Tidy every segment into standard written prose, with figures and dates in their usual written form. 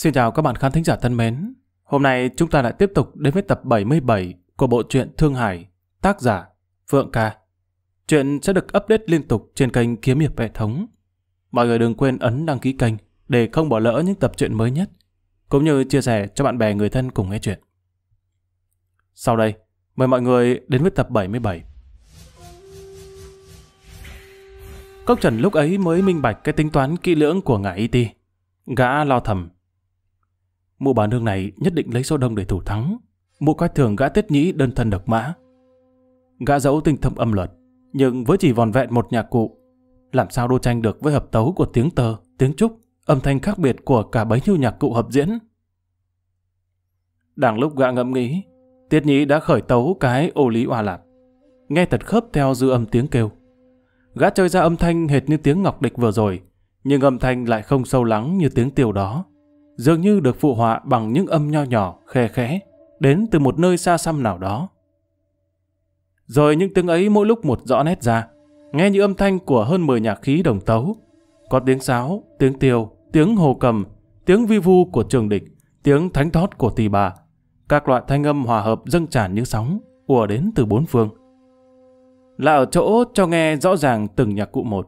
Xin chào các bạn khán thính giả thân mến. Hôm nay chúng ta lại tiếp tục đến với tập 77 của bộ truyện Thương Hải, tác giả Phượng Ca. Chuyện sẽ được update liên tục trên kênh Kiếm Hiệp Hệ Thống. Mọi người đừng quên ấn đăng ký kênh để không bỏ lỡ những tập truyện mới nhất, cũng như chia sẻ cho bạn bè người thân cùng nghe chuyện. Sau đây, mời mọi người đến với tập 77. Cốc Trần lúc ấy mới minh bạch cái tính toán kỹ lưỡng của ngài Y Ti. Gã lo thầm: mụ bà nương này nhất định lấy số đông để thủ thắng. Mụ coi thường gã Tiết Nhĩ đơn thân độc mã. Gã dẫu tinh thâm âm luật, nhưng với chỉ vòn vẹn một nhạc cụ, làm sao đô tranh được với hợp tấu của tiếng tơ, tiếng trúc, âm thanh khác biệt của cả bấy nhiêu nhạc cụ hợp diễn. Đang lúc gã ngẫm nghĩ, Tiết Nhĩ đã khởi tấu cái Ô Lý Oa Lạp, nghe thật khớp theo dư âm tiếng kêu. Gã chơi ra âm thanh hệt như tiếng ngọc địch vừa rồi, nhưng âm thanh lại không sâu lắng như tiếng tiêu đó, dường như được phụ họa bằng những âm nho nhỏ, khe khẽ, đến từ một nơi xa xăm nào đó. Rồi những tiếng ấy mỗi lúc một rõ nét ra, nghe như âm thanh của hơn 10 nhạc khí đồng tấu. Có tiếng sáo, tiếng tiêu, tiếng hồ cầm, tiếng vi vu của trường địch, tiếng thánh thót của tỳ bà. Các loại thanh âm hòa hợp dâng tràn như sóng, ùa đến từ bốn phương. Là ở chỗ cho nghe rõ ràng từng nhạc cụ một.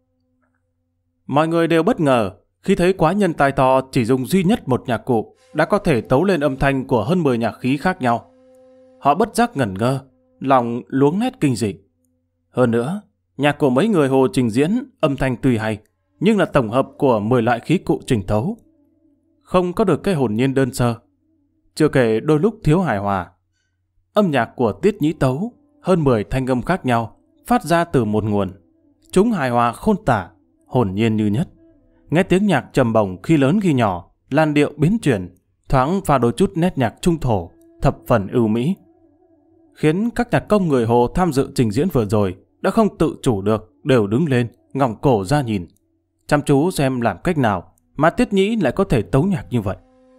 Mọi người đều bất ngờ khi thấy quái nhân tài to chỉ dùng duy nhất một nhạc cụ đã có thể tấu lên âm thanh của hơn 10 nhạc khí khác nhau. Họ bất giác ngẩn ngơ, lòng luống nét kinh dị. Hơn nữa, nhạc của mấy người hồ trình diễn âm thanh tuy hay, nhưng là tổng hợp của 10 loại khí cụ trình tấu, không có được cái hồn nhiên đơn sơ. Chưa kể đôi lúc thiếu hài hòa. Âm nhạc của Tiết Nhĩ tấu hơn 10 thanh âm khác nhau phát ra từ một nguồn, chúng hài hòa khôn tả, hồn nhiên như nhất. Nghe tiếng nhạc trầm bổng khi lớn khi nhỏ, làn điệu biến chuyển, thoáng pha đôi chút nét nhạc trung thổ, thập phần ưu mỹ, khiến các nhạc công người Hồ tham dự trình diễn vừa rồi đã không tự chủ được, đều đứng lên, ngỏng cổ ra nhìn, chăm chú xem làm cách nào mà Tiết Nhĩ lại có thể tấu nhạc như vậy.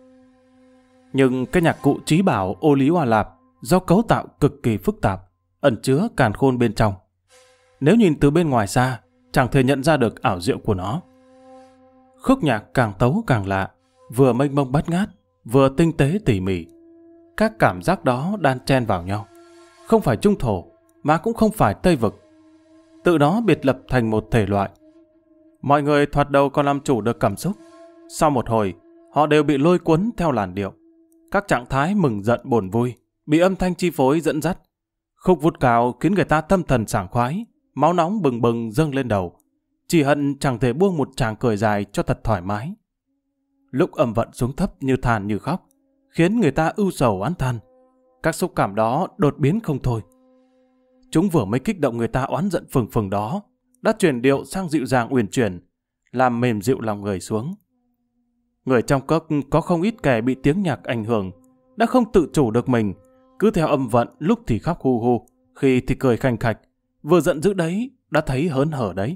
Nhưng cái nhạc cụ trí bảo Ô Lý Oa Lạp do cấu tạo cực kỳ phức tạp, ẩn chứa càn khôn bên trong. Nếu nhìn từ bên ngoài xa, chẳng thể nhận ra được ảo diệu của nó. Khúc nhạc càng tấu càng lạ, vừa mênh mông bát ngát, vừa tinh tế tỉ mỉ. Các cảm giác đó đan chen vào nhau, không phải trung thổ, mà cũng không phải Tây Vực, tự nó biệt lập thành một thể loại. Mọi người thoạt đầu còn làm chủ được cảm xúc, sau một hồi, họ đều bị lôi cuốn theo làn điệu. Các trạng thái mừng giận buồn vui bị âm thanh chi phối dẫn dắt. Khúc vút cao khiến người ta tâm thần sảng khoái, máu nóng bừng bừng dâng lên đầu, chỉ hận chẳng thể buông một tràng cười dài cho thật thoải mái. Lúc âm vận xuống thấp như than như khóc, khiến người ta ưu sầu oán than. Các xúc cảm đó đột biến không thôi. Chúng vừa mới kích động người ta oán giận phừng phừng đó, đã chuyển điệu sang dịu dàng uyển chuyển, làm mềm dịu lòng người xuống. Người trong cốc có không ít kẻ bị tiếng nhạc ảnh hưởng, đã không tự chủ được mình, cứ theo âm vận lúc thì khóc hu hu, khi thì cười khanh khạch, vừa giận dữ đấy, đã thấy hớn hở đấy.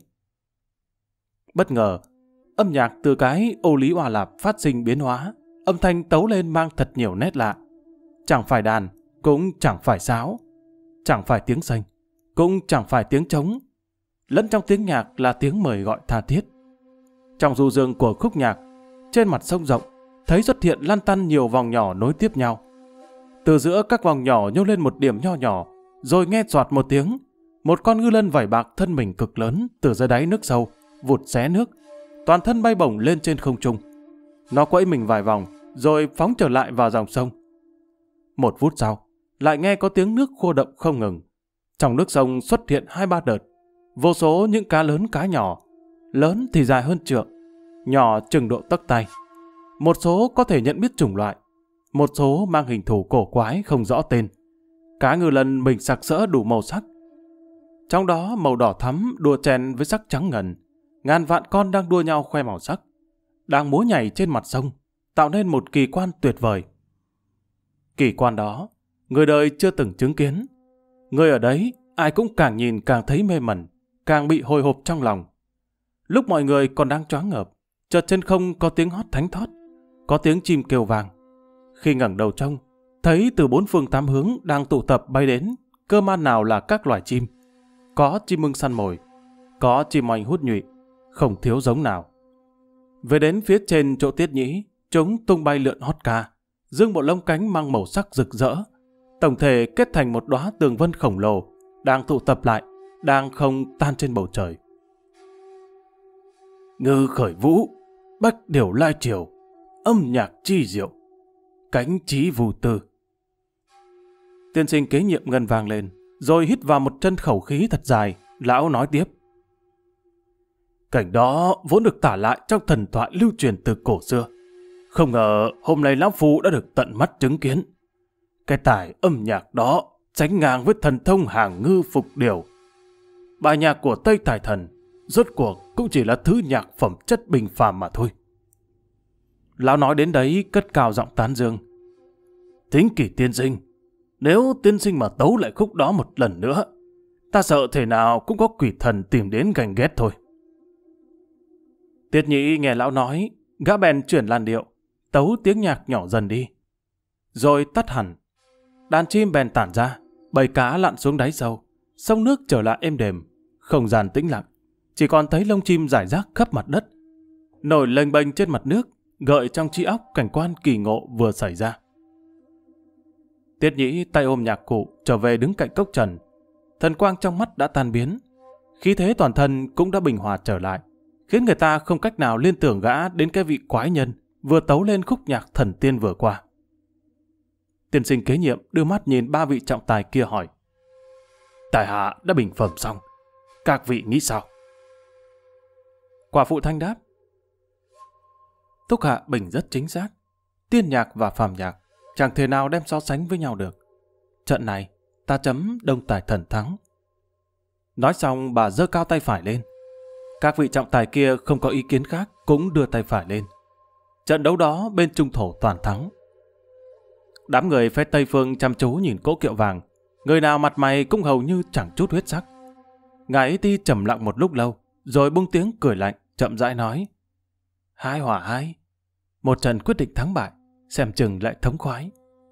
Bất ngờ, âm nhạc từ cái Ô Lý Oa Lạp phát sinh biến hóa, âm thanh tấu lên mang thật nhiều nét lạ. Chẳng phải đàn, cũng chẳng phải sáo, chẳng phải tiếng sanh, cũng chẳng phải tiếng trống. Lẫn trong tiếng nhạc là tiếng mời gọi tha thiết. Trong du dương của khúc nhạc, trên mặt sông rộng, thấy xuất hiện lăn tăn nhiều vòng nhỏ nối tiếp nhau. Từ giữa các vòng nhỏ nhô lên một điểm nho nhỏ, rồi nghe xoạt một tiếng, một con ngư lân vảy bạc thân mình cực lớn từ dưới đáy nước sâu vụt xé nước, toàn thân bay bổng lên trên không trung. Nó quẫy mình vài vòng, rồi phóng trở lại vào dòng sông. Một phút sau, lại nghe có tiếng nước khô động không ngừng. Trong nước sông xuất hiện 2-3 đợt, vô số những cá lớn cá nhỏ, lớn thì dài hơn trượng, nhỏ chừng độ tấc tay. Một số có thể nhận biết chủng loại, một số mang hình thù cổ quái không rõ tên. Cá ngư lân mình sặc sỡ đủ màu sắc. Trong đó màu đỏ thắm đua chen với sắc trắng ngần, ngàn vạn con đang đua nhau khoe màu sắc, đang múa nhảy trên mặt sông, tạo nên một kỳ quan tuyệt vời. Kỳ quan đó, người đời chưa từng chứng kiến. Người ở đấy, ai cũng càng nhìn càng thấy mê mẩn, càng bị hồi hộp trong lòng. Lúc mọi người còn đang choáng ngợp, chợt trên không có tiếng hót thánh thót, có tiếng chim kêu vang. Khi ngẩng đầu trông, thấy từ bốn phương tám hướng đang tụ tập bay đến, cơ man nào là các loài chim. Có chim ưng săn mồi, có chim oanh hút nhụy, không thiếu giống nào. Về đến phía trên chỗ Tiết Nhĩ, chúng tung bay lượn hót ca, dương bộ lông cánh mang màu sắc rực rỡ, tổng thể kết thành một đóa tường vân khổng lồ, đang tụ tập lại, đang không tan trên bầu trời. Ngư khởi vũ, bách điều lai triều, âm nhạc chi diệu, cánh trí vù tư. Tiên sinh kế nhiệm ngân vang lên, rồi hít vào một chân khẩu khí thật dài. Lão nói tiếp: cảnh đó vốn được tả lại trong thần thoại lưu truyền từ cổ xưa. Không ngờ hôm nay lão phu đã được tận mắt chứng kiến. Cái tài âm nhạc đó sánh ngang với thần thông hàng ngư phục điều. Bài nhạc của Tây Tài Thần rốt cuộc cũng chỉ là thứ nhạc phẩm chất bình phàm mà thôi. Lão nói đến đấy cất cao giọng tán dương: Thính Kỷ tiên sinh, nếu tiên sinh mà tấu lại khúc đó một lần nữa, ta sợ thể nào cũng có quỷ thần tìm đến ganh ghét thôi. Tiết Nhĩ nghe lão nói, gã bèn chuyển làn điệu, tấu tiếng nhạc nhỏ dần đi, rồi tắt hẳn. Đàn chim bèn tản ra, bầy cá lặn xuống đáy sâu, sông nước trở lại êm đềm, không gian tĩnh lặng, chỉ còn thấy lông chim rải rác khắp mặt đất, nổi lênh bênh trên mặt nước, gợi trong trí óc cảnh quan kỳ ngộ vừa xảy ra. Tiết Nhĩ tay ôm nhạc cụ trở về đứng cạnh cốc trần, thần quang trong mắt đã tan biến, khí thế toàn thân cũng đã bình hòa trở lại, khiến người ta không cách nào liên tưởng gã đến cái vị quái nhân vừa tấu lên khúc nhạc thần tiên vừa qua. Tiên sinh kế nhiệm đưa mắt nhìn ba vị trọng tài kia hỏi: Tài hạ đã bình phẩm xong, các vị nghĩ sao? Quả phụ Thanh đáp: Thúc hạ bình rất chính xác. Tiên nhạc và phàm nhạc chẳng thể nào đem so sánh với nhau được. Trận này ta chấm Đông Tài Thần thắng. Nói xong bà giơ cao tay phải lên. Các vị trọng tài kia không có ý kiến khác cũng đưa tay phải lên. Trận đấu đó bên trung thổ toàn thắng. Đám người phái Tây Phương chăm chú nhìn cỗ kiệu vàng, người nào mặt mày cũng hầu như chẳng chút huyết sắc. Ngài ấy ti trầm lặng một lúc lâu, rồi buông tiếng cười lạnh, chậm rãi nói: Hai hòa hai, một trận quyết định thắng bại, xem chừng lại thống khoái.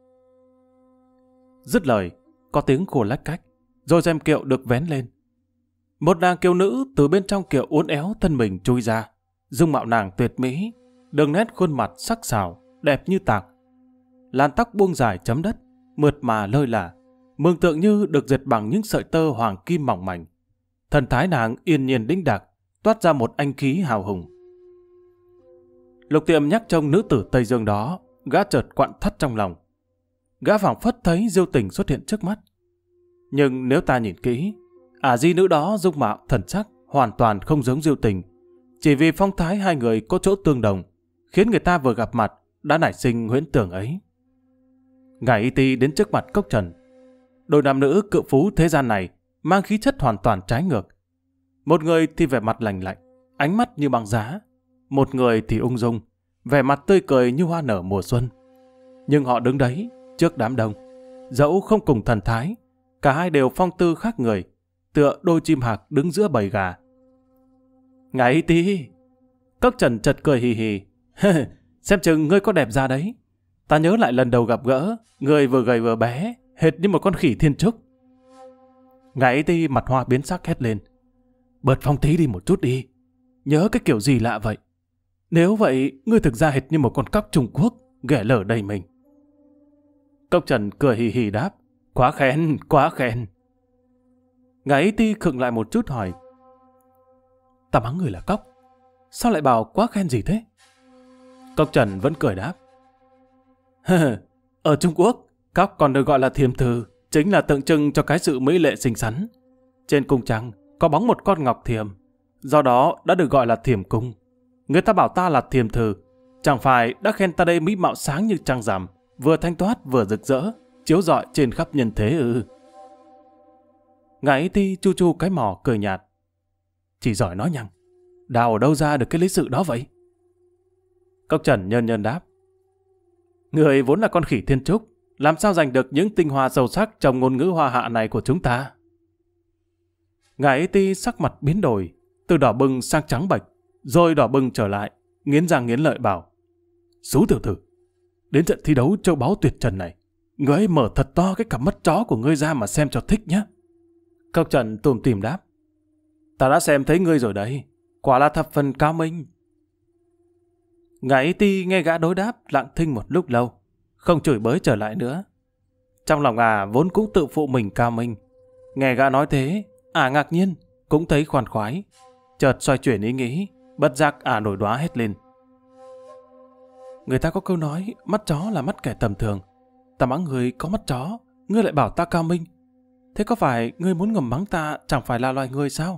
Dứt lời, có tiếng khô lách cách, rồi rèm kiệu được vén lên. Một nàng kiều nữ từ bên trong kiệu uốn éo thân mình chui ra, dung mạo nàng tuyệt mỹ, đường nét khuôn mặt sắc sảo, đẹp như tạc. Làn tóc buông dài chấm đất, mượt mà lơi lả, mường tượng như được dệt bằng những sợi tơ hoàng kim mỏng mảnh. Thần thái nàng yên nhiên đĩnh đạc, toát ra một anh khí hào hùng. Lục Tiệm nhắc trông nữ tử Tây Dương đó, gã chợt quặn thắt trong lòng. Gã phảng phất thấy Diêu Tình xuất hiện trước mắt. Nhưng nếu ta nhìn kỹ, di nữ đó dung mạo thần sắc hoàn toàn không giống Diêu Tình, chỉ vì phong thái hai người có chỗ tương đồng, khiến người ta vừa gặp mặt đã nảy sinh huyễn tưởng ấy. Ngài Y Ti đến trước mặt cốc trần. Đôi nam nữ cự phú thế gian này mang khí chất hoàn toàn trái ngược. Một người thì vẻ mặt lành lạnh, ánh mắt như băng giá. Một người thì ung dung, vẻ mặt tươi cười như hoa nở mùa xuân. Nhưng họ đứng đấy, trước đám đông, dẫu không cùng thần thái, cả hai đều phong tư khác người, tựa đôi chim hạc đứng giữa bầy gà. Ngài Y Ti, cốc trần chợt cười hì hì. Xem chừng ngươi có đẹp ra đấy. Ta nhớ lại lần đầu gặp gỡ, ngươi vừa gầy vừa bé, hệt như một con khỉ thiên trúc. Ngài Y Ti mặt hoa biến sắc hét lên: Bớt phong tí đi một chút đi, nhớ cái kiểu gì lạ vậy. Nếu vậy, ngươi thực ra hệt như một con cóc Trung Quốc, ghẻ lở đầy mình. Cốc trần cười hì hì đáp: Quá khen, quá khen. Ngài Y Ti khựng lại một chút hỏi: Ta mắng người là cóc, sao lại bảo quá khen gì thế? Cốc trần vẫn cười đáp: Ở Trung Quốc, cóc còn được gọi là thiềm thừ, chính là tượng trưng cho cái sự mỹ lệ xinh xắn. Trên cung trăng có bóng một con ngọc thiềm, do đó đã được gọi là thiềm cung. Người ta bảo ta là thiềm thừ, chẳng phải đã khen ta đây mỹ mạo sáng như trăng rằm, vừa thanh thoát vừa rực rỡ, chiếu rọi trên khắp nhân thế ư? Ngài Y Ti chu chu cái mỏ cười nhạt: Chỉ giỏi nói nhăng, đào ở đâu ra được cái lý sự đó vậy? Cốc trần nhơn nhơn đáp: Người vốn là con khỉ thiên trúc, làm sao giành được những tinh hoa sâu sắc trong ngôn ngữ hoa hạ này của chúng ta? Ngài Y Ti sắc mặt biến đổi, từ đỏ bừng sang trắng bệch, rồi đỏ bừng trở lại, nghiến răng nghiến lợi bảo: Xú tiểu tử, đến trận thi đấu châu báu tuyệt trần này, ngươi mở thật to cái cặp mắt chó của ngươi ra mà xem cho thích nhé. Cốc trần tủm tỉm đáp: Ta đã xem thấy ngươi rồi đấy, quả là thập phần cao minh. Ngài Ti nghe gã đối đáp lặng thinh một lúc lâu, không chửi bới trở lại nữa. Trong lòng vốn cũng tự phụ mình cao minh. Nghe gã nói thế, ngạc nhiên, cũng thấy khoan khoái. Chợt xoay chuyển ý nghĩ, bất giác nổi đoá hết lên. Người ta có câu nói, mắt chó là mắt kẻ tầm thường. Ta mắng người có mắt chó, ngươi lại bảo ta cao minh. Thế có phải ngươi muốn ngầm mắng ta chẳng phải là loài người sao?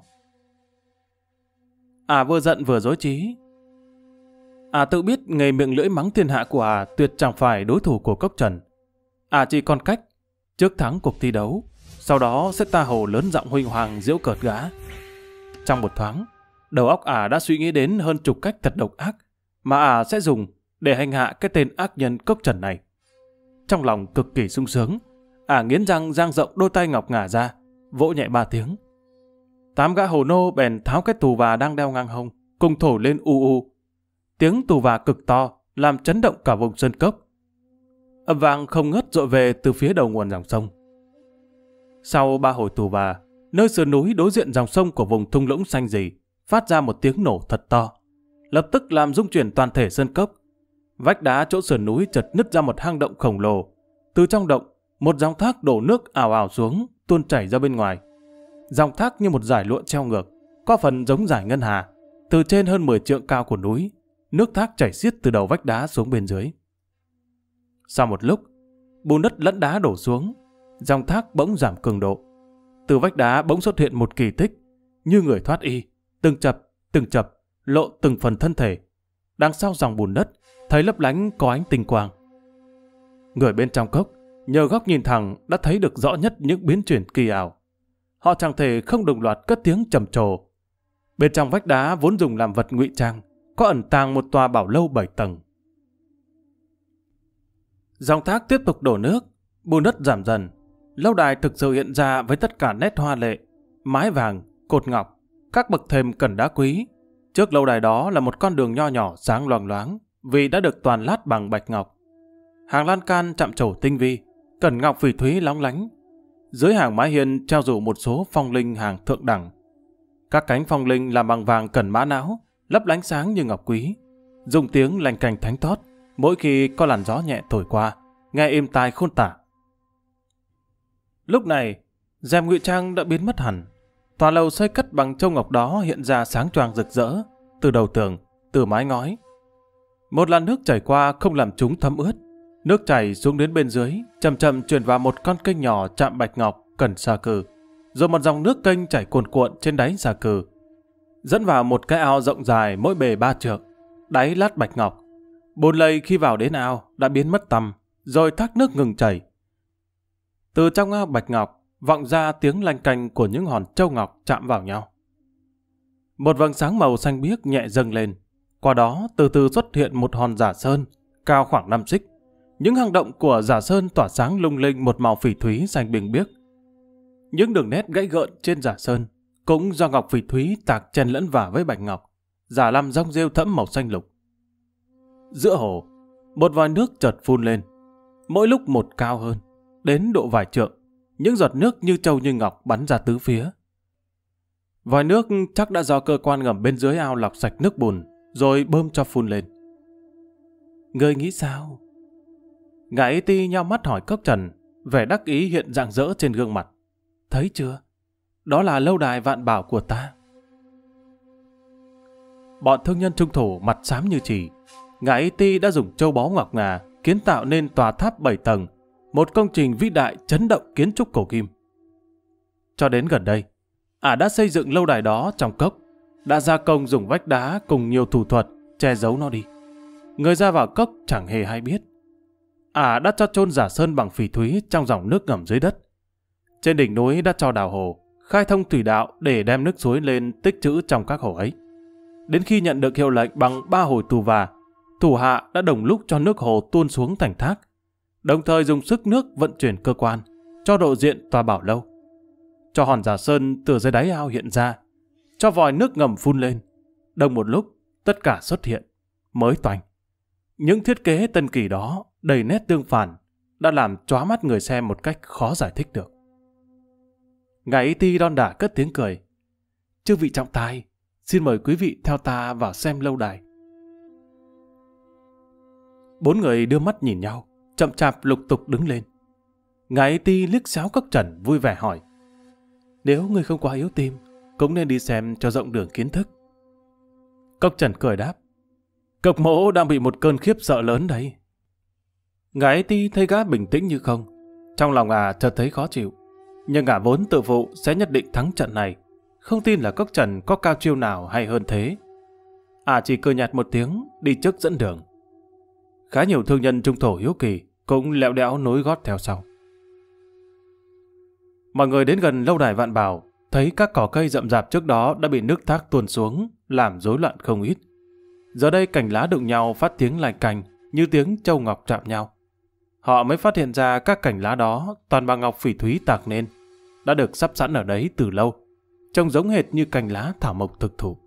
Vừa giận vừa dối trí. Tự biết nghề miệng lưỡi mắng thiên hạ của tuyệt chẳng phải đối thủ của Cốc Trần. Chỉ còn cách trước thắng cuộc thi đấu, sau đó sẽ ta hồ lớn giọng huỳnh hoàng giễu cợt gã. Trong một thoáng, đầu óc đã suy nghĩ đến hơn chục cách thật độc ác mà sẽ dùng để hành hạ cái tên ác nhân Cốc Trần này. Trong lòng cực kỳ sung sướng, nghiến răng dang rộng đôi tay ngọc ngà ra, vỗ nhẹ 3 tiếng. 8 gã hồ nô bèn tháo cái tù và đang đeo ngang hông, cùng thổi lên u u. Tiếng tù và cực to, làm chấn động cả vùng sơn cốc. Âm vang không ngớt dội về từ phía đầu nguồn dòng sông. Sau 3 hồi tù và, nơi sườn núi đối diện dòng sông của vùng thung lũng xanh rì, phát ra một tiếng nổ thật to, lập tức làm rung chuyển toàn thể sơn cốc. Vách đá chỗ sườn núi chợt nứt ra một hang động khổng lồ. Từ trong động, một dòng thác đổ nước ào ào xuống, tuôn chảy ra bên ngoài. Dòng thác như một dải lụa treo ngược, có phần giống dải ngân hà. Từ trên hơn 10 trượng cao của núi, nước thác chảy xiết từ đầu vách đá xuống bên dưới. Sau một lúc, bùn đất lẫn đá đổ xuống, dòng thác bỗng giảm cường độ. Từ vách đá bỗng xuất hiện một kỳ tích, như người thoát y, từng chập, lộ từng phần thân thể. Đằng sau dòng bùn đất, thấy lấp lánh có ánh tinh quang. Người bên trong cốc, nhờ góc nhìn thẳng đã thấy được rõ nhất những biến chuyển kỳ ảo. Họ chẳng thể không đồng loạt cất tiếng trầm trồ. Bên trong vách đá vốn dùng làm vật ngụy trang, có ẩn tàng một tòa bảo lâu 7 tầng. Dòng thác tiếp tục đổ nước, bùn đất giảm dần. Lâu đài thực sự hiện ra với tất cả nét hoa lệ, mái vàng, cột ngọc, các bậc thềm cần đá quý. Trước lâu đài đó là một con đường nho nhỏ sáng loằng loáng, vì đã được toàn lát bằng bạch ngọc. Hàng lan can chạm trổ tinh vi, cẩn ngọc phỉ thúy lóng lánh. Dưới hàng mái hiên treo rủ một số phong linh hàng thượng đẳng. Các cánh phong linh làm bằng vàng cẩn mã não, lấp lánh sáng như ngọc quý, dùng tiếng lành cành thánh thót mỗi khi có làn gió nhẹ thổi qua, nghe êm tai khôn tả. Lúc này, rèm ngụy trang đã biến mất hẳn. Tòa lầu xây cất bằng châu ngọc đó hiện ra sáng choang rực rỡ, từ đầu tường, từ mái ngói. Một làn nước chảy qua không làm chúng thấm ướt. Nước chảy xuống đến bên dưới, chậm chậm chuyển vào một con kênh nhỏ chạm bạch ngọc cần xà cừ, rồi một dòng nước kênh chảy cuồn cuộn trên đáy xà cừ, dẫn vào một cái ao rộng dài mỗi bề 3 trượng, đáy lát bạch ngọc. Bồn lầy khi vào đến ao đã biến mất tăm, rồi thác nước ngừng chảy. Từ trong ao bạch ngọc vọng ra tiếng lanh canh của những hòn châu ngọc chạm vào nhau. Một vầng sáng màu xanh biếc nhẹ dâng lên, qua đó từ từ xuất hiện một hòn giả sơn cao khoảng 5 xích. Những hang động của giả sơn tỏa sáng lung linh một màu phỉ thúy xanh biếc biếc. Những đường nét gãy gợn trên giả sơn cũng do ngọc phỉ thúy tạc chen lẫn vào với bạch ngọc, giả làm rong rêu thẫm màu xanh lục. Giữa hồ, một vòi nước chợt phun lên, mỗi lúc một cao hơn, đến độ vài trượng. Những giọt nước như trâu như ngọc bắn ra tứ phía. Vòi nước chắc đã do cơ quan ngầm bên dưới ao lọc sạch nước bùn, rồi bơm cho phun lên. Ngươi nghĩ sao? Ngài Ti nhao mắt hỏi Cốc Trần, vẻ đắc ý hiện rạng rỡ trên gương mặt. Thấy chưa? Đó là lâu đài vạn bảo của ta. Bọn thương nhân trung thổ mặt xám như chỉ. Ngài Ti đã dùng châu báu ngọc ngà kiến tạo nên tòa tháp 7 tầng, một công trình vĩ đại chấn động kiến trúc cổ kim. Cho đến gần đây, đã xây dựng lâu đài đó trong cốc, đã gia công dùng vách đá cùng nhiều thủ thuật che giấu nó đi. Người ra vào cốc chẳng hề hay biết. Đã cho chôn giả sơn bằng phỉ thúy trong dòng nước ngầm dưới đất. Trên đỉnh núi đã cho đào hồ, khai thông thủy đạo để đem nước suối lên tích trữ trong các hồ ấy. Đến khi nhận được hiệu lệnh bằng 3 hồi tù và, thủ hạ đã đồng lúc cho nước hồ tuôn xuống thành thác, đồng thời dùng sức nước vận chuyển cơ quan, cho độ diện tòa bảo lâu, cho hòn giả sơn từ dưới đáy ao hiện ra, cho vòi nước ngầm phun lên. Đồng một lúc, tất cả xuất hiện, mới toanh. Những thiết kế tân kỳ đó, đầy nét tương phản, đã làm chóa mắt người xem một cách khó giải thích được. Ngài Ti đon đả cất tiếng cười. Chư vị trọng tài, xin mời quý vị theo ta vào xem lâu đài. 4 người đưa mắt nhìn nhau, chậm chạp lục tục đứng lên. Ngài ấy Ti liếc xéo Cốc Trần vui vẻ hỏi: nếu ngươi không quá yếu tim, cũng nên đi xem cho rộng đường kiến thức. Cốc Trần cười đáp: Cốc mỗ đang bị một cơn khiếp sợ lớn đấy. Ngài ấy Ti thấy gã bình tĩnh như không, trong lòng chợt thấy khó chịu, nhưng vốn tự phụ sẽ nhất định thắng trận này, không tin là Cốc Trần có cao chiêu nào hay hơn thế. Chỉ cười nhạt một tiếng, đi trước dẫn đường. Khá nhiều thương nhân trung thổ hiếu kỳ cũng lẹo đẽo nối gót theo sau. Mọi người đến gần lâu đài Vạn Bảo, thấy các cỏ cây rậm rạp trước đó đã bị nước thác tuôn xuống, làm rối loạn không ít. Giờ đây cành lá đụng nhau phát tiếng lạch cành, như tiếng châu ngọc chạm nhau. Họ mới phát hiện ra các cành lá đó toàn bằng ngọc phỉ thúy tạc nên, đã được sắp sẵn ở đấy từ lâu, trông giống hệt như cành lá thảo mộc thực thụ.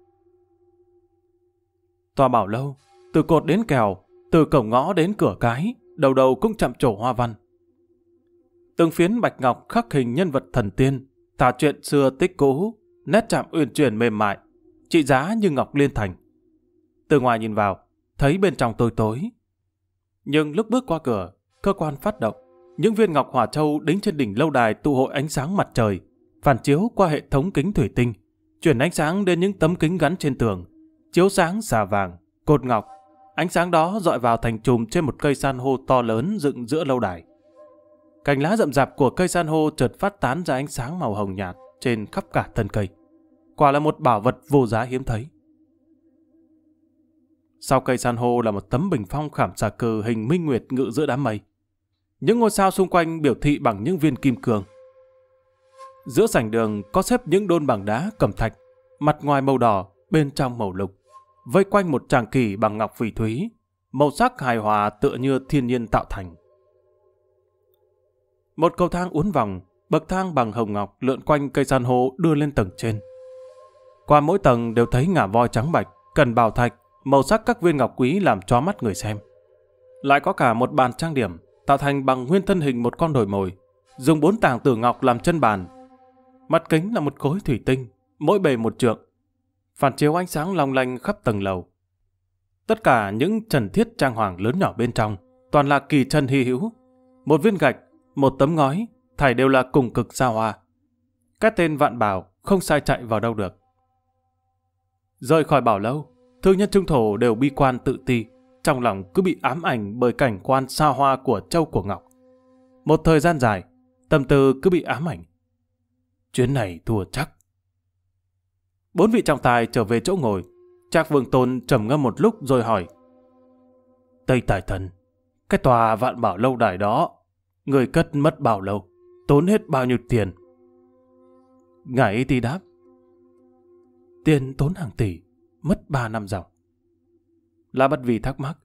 Tòa bảo lâu, từ cột đến kèo, từ cổng ngõ đến cửa cái, đầu đầu cũng chạm trổ hoa văn. Từng phiến bạch ngọc khắc hình nhân vật thần tiên, thả chuyện xưa tích cũ, nét chạm uyển chuyển mềm mại, trị giá như ngọc liên thành. Từ ngoài nhìn vào, thấy bên trong tối tối. Nhưng lúc bước qua cửa, cơ quan phát động, những viên ngọc hỏa châu đính trên đỉnh lâu đài tụ hội ánh sáng mặt trời, phản chiếu qua hệ thống kính thủy tinh, chuyển ánh sáng đến những tấm kính gắn trên tường, chiếu sáng xà vàng, cột ngọc. Ánh sáng đó dọi vào thành chùm trên một cây san hô to lớn dựng giữa lâu đài. Cành lá rậm rạp của cây san hô chợt phát tán ra ánh sáng màu hồng nhạt trên khắp cả thân cây. Quả là một bảo vật vô giá hiếm thấy. Sau cây san hô là một tấm bình phong khảm xà cừ hình minh nguyệt ngự giữa đám mây. Những ngôi sao xung quanh biểu thị bằng những viên kim cương. Giữa sảnh đường có xếp những đôn bằng đá cẩm thạch, mặt ngoài màu đỏ, bên trong màu lục, vây quanh một tràng kỷ bằng ngọc phỉ thúy, màu sắc hài hòa tựa như thiên nhiên tạo thành. Một cầu thang uốn vòng, bậc thang bằng hồng ngọc lượn quanh cây san hô đưa lên tầng trên. Qua mỗi tầng đều thấy ngà voi trắng bạch, cần bảo thạch, màu sắc các viên ngọc quý làm chói mắt người xem. Lại có cả một bàn trang điểm, tạo thành bằng nguyên thân hình một con đồi mồi, dùng 4 tảng tử ngọc làm chân bàn. Mặt kính là một khối thủy tinh, mỗi bề 1 trượng, phản chiếu ánh sáng long lanh khắp tầng lầu. Tất cả những trần thiết trang hoàng lớn nhỏ bên trong toàn là kỳ chân hy hữu. Một viên gạch, một tấm ngói, thảy đều là cùng cực xa hoa. Cái tên Vạn Bảo không sai chạy vào đâu được. Rời khỏi bảo lâu, thương nhân trung thổ đều bi quan tự ti, trong lòng cứ bị ám ảnh bởi cảnh quan xa hoa của châu của ngọc. Một thời gian dài, tâm tư cứ bị ám ảnh. Chuyến này thua chắc. 4 vị trọng tài trở về chỗ ngồi. Trác Vương Tôn trầm ngâm một lúc rồi hỏi: Tây Tài Thần, cái tòa Vạn Bảo lâu đài đó, người cất mất bao lâu, tốn hết bao nhiêu tiền? Ngài ấy thì đáp: Tiền tốn hàng tỷ, mất 3 năm dòng. La Bất Vi thắc mắc: